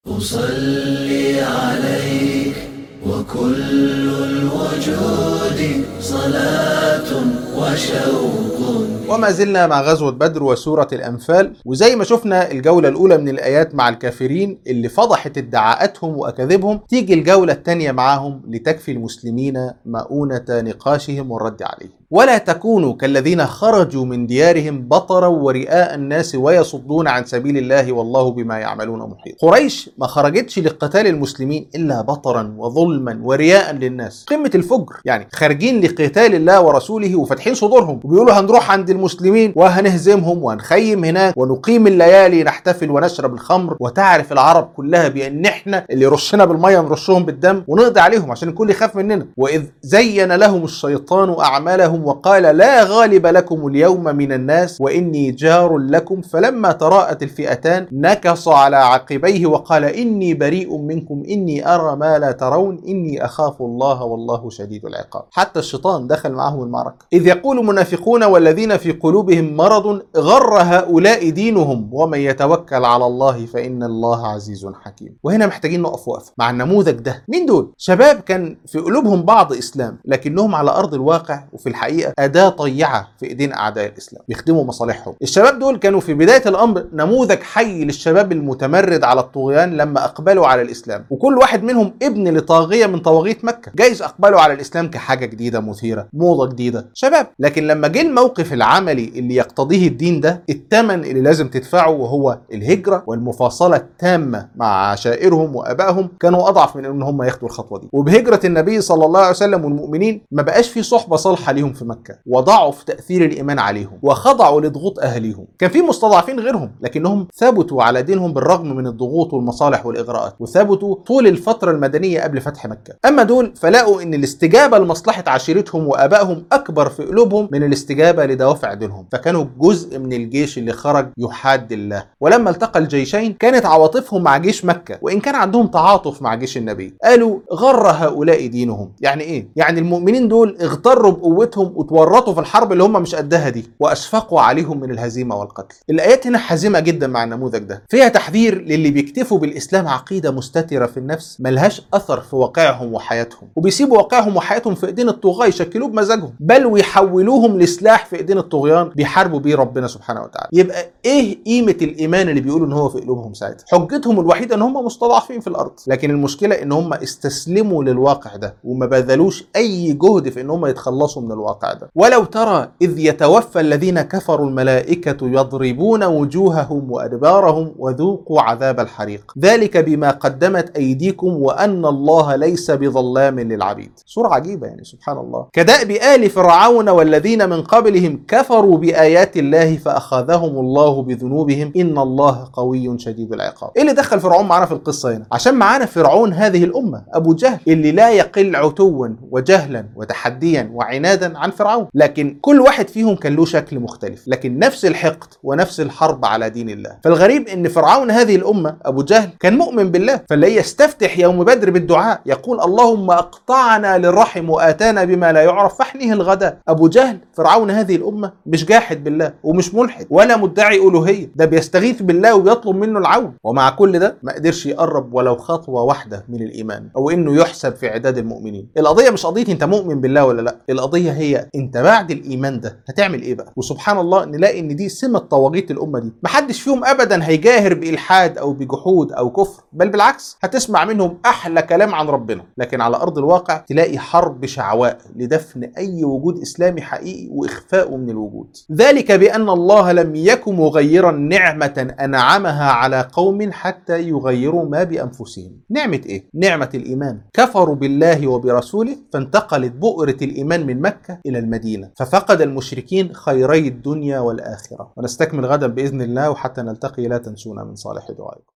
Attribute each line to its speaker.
Speaker 1: أصلي عليك وكل الوجود صلاة وشوق.
Speaker 2: وما زلنا مع غزوة بدر وسورة الأنفال، وزي ما شفنا الجولة الأولى من الآيات مع الكافرين اللي فضحت ادعاءاتهم وأكاذيبهم، تيجي الجولة الثانية معاهم لتكفي المسلمين مؤونة نقاشهم والرد عليهم. ولا تكونوا كالذين خرجوا من ديارهم بطرا ورئاء الناس ويصدون عن سبيل الله والله بما يعملون محيط. قريش ما خرجتش لقتال المسلمين إلا بطرا وظلما ورياء للناس، قمة الفجر. يعني خارجين لقتال الله ورسوله وفتحين صدورهم وبيقولوا هنروح عند المسلمين وهنهزمهم وهنخيم هناك ونقيم الليالي نحتفل ونشرب الخمر، وتعرف العرب كلها بأن احنا اللي رشنا بالمية نرشهم بالدم ونقضي عليهم عشان الكل يخاف مننا. وإذ زين لهم الشيطان أعمالهم وقال لا غالب لكم اليوم من الناس وإني جار لكم فلما تراءت الفئتان نكص على عقبيه وقال إني بريء منكم إني أرى ما لا ترون إني أخاف الله والله شديد العقاب. حتى الشيطان دخل معهم المعركة. إذ يقول المنافقون والذين في قلوبهم مرض غر هؤلاء دينهم ومن يتوكل على الله فإن الله عزيز حكيم. وهنا محتاجين نقف وقفة مع النموذج ده. مين دول؟ شباب كان في قلوبهم بعض إسلام لكنهم على أرض الواقع وفي الحقيقة أداة طيعة في إيدين أعداء الإسلام بيخدموا مصالحهم. الشباب دول كانوا في بداية الأمر نموذج حي للشباب المتمرد على الطغيان لما أقبلوا على الإسلام، وكل واحد منهم ابن لطاغية من طواغيت مكة. جايز أقبلوا على الإسلام كحاجة جديدة مثيرة، موضة جديدة، شباب. لكن لما جه الموقف العملي اللي يقتضيه الدين ده، الثمن اللي لازم تدفعه وهو الهجرة والمفاصلة التامة مع عشائرهم وآبائهم، كانوا أضعف من إن هم ياخدوا الخطوة دي. وبهجرة النبي صلى الله عليه وسلم والمؤمنين ما بقاش في صحبة صالحة ليهم في مكة، وضعف تأثير الإيمان عليهم وخضعوا لضغوط أهليهم. كان في مستضعفين غيرهم لكنهم ثبتوا على دينهم بالرغم من الضغوط والمصالح والإغراءات، وثبتوا طول الفترة المدنية قبل فتح مكة. أما دول فلاقوا إن الاستجابة لمصلحة عشيرتهم وآبائهم أكبر في قلوبهم من الاستجابة لدوافع دينهم، فكانوا جزء من الجيش اللي خرج يحاد الله. ولما التقى الجيشين كانت عواطفهم مع جيش مكة وإن كان عندهم تعاطف مع جيش النبي. قالوا غر هؤلاء دينهم. يعني إيه؟ يعني المؤمنين دول اغتروا بقوتهم وتورطوا في الحرب اللي هم مش قدها دي، وأشفقوا عليهم من الهزيمة والقتل. الآيات هنا حازمة جدا مع النموذج ده، فيها تحذير للي بيكتفوا بالإسلام عقيدة مستترة في النفس ملهاش أثر في واقعهم وحياتهم، وبيسيبوا واقعهم وحياتهم في إيدين الطغاة يشكلوه بمزاجهم، بل ويحولوهم لسلاح في إيدين الطغيان بيحاربوا بيه ربنا سبحانه وتعالى. يبقى إيه قيمة الإيمان اللي بيقولوا إن هو في قلوبهم ساعتها؟ حجتهم الوحيدة إن هم مستضعفين في الأرض، لكن المشكلة إن هم استسلموا للواقع ده وما بذلوش أي جهد في إن هم يتخلصوا من الواقع ده. ولو ترى إذ يتوفى الذين كفروا الملائكة يضربون وجوههم وأدبارهم وذوقوا عذاب الحريق ذلك بما قدمت أيديكم وأن الله ليس بظلام للعبيد. سورة عجيبة يعني سبحان الله. كدأب آل فرعون والذين من قبلهم كفروا بآيات الله فأخذهم الله بذنوبهم إن الله قوي شديد العقاب. إيه اللي دخل فرعون معنا في القصة هنا؟ عشان معانا فرعون هذه الأمة أبو جهل اللي لا يقل عتوا وجهلا وتحديا وعنادا عن فرعون، لكن كل واحد فيهم كان له شكل مختلف لكن نفس الحقد ونفس الحرب على دين الله. فالغريب ان فرعون هذه الامه ابو جهل كان مؤمن بالله، فاللي يستفتح يوم بدر بالدعاء يقول اللهم اقطعنا للرحم واتانا بما لا يعرف فاحنيه الغداء. ابو جهل فرعون هذه الامه مش جاحد بالله ومش ملحد ولا مدعي الوهيه، ده بيستغيث بالله وبيطلب منه العون، ومع كل ده ما قدرش يقرب ولو خطوه واحده من الايمان او انه يحسب في عداد المؤمنين. القضيه مش قضيه انت مؤمن بالله ولا لا، القضيه هي انت بعد الايمان ده هتعمل ايه بقى. وسبحان الله نلاقي ان دي سمه طواغيت الامه دي، محدش فيهم ابدا هيجاهر بالحاد او بجحود او كفر، بل بالعكس هتسمع منهم احلى كلام عن ربنا، لكن على ارض الواقع تلاقي حرب شعواء لدفن اي وجود اسلامي حقيقي واخفائه من الوجود. ذلك بان الله لم يكن مغيرا نعمه انعمها على قوم حتى يغيروا ما بانفسهم. نعمه ايه؟ نعمه الايمان. كفروا بالله وبرسوله فانتقلت بؤره الايمان من مكه الى المدينه، ففقد المشركين خيري الدنيا والآخرة. ونستكمل غدا بإذن الله، وحتى نلتقي لا تنسونا من صالح دعائكم.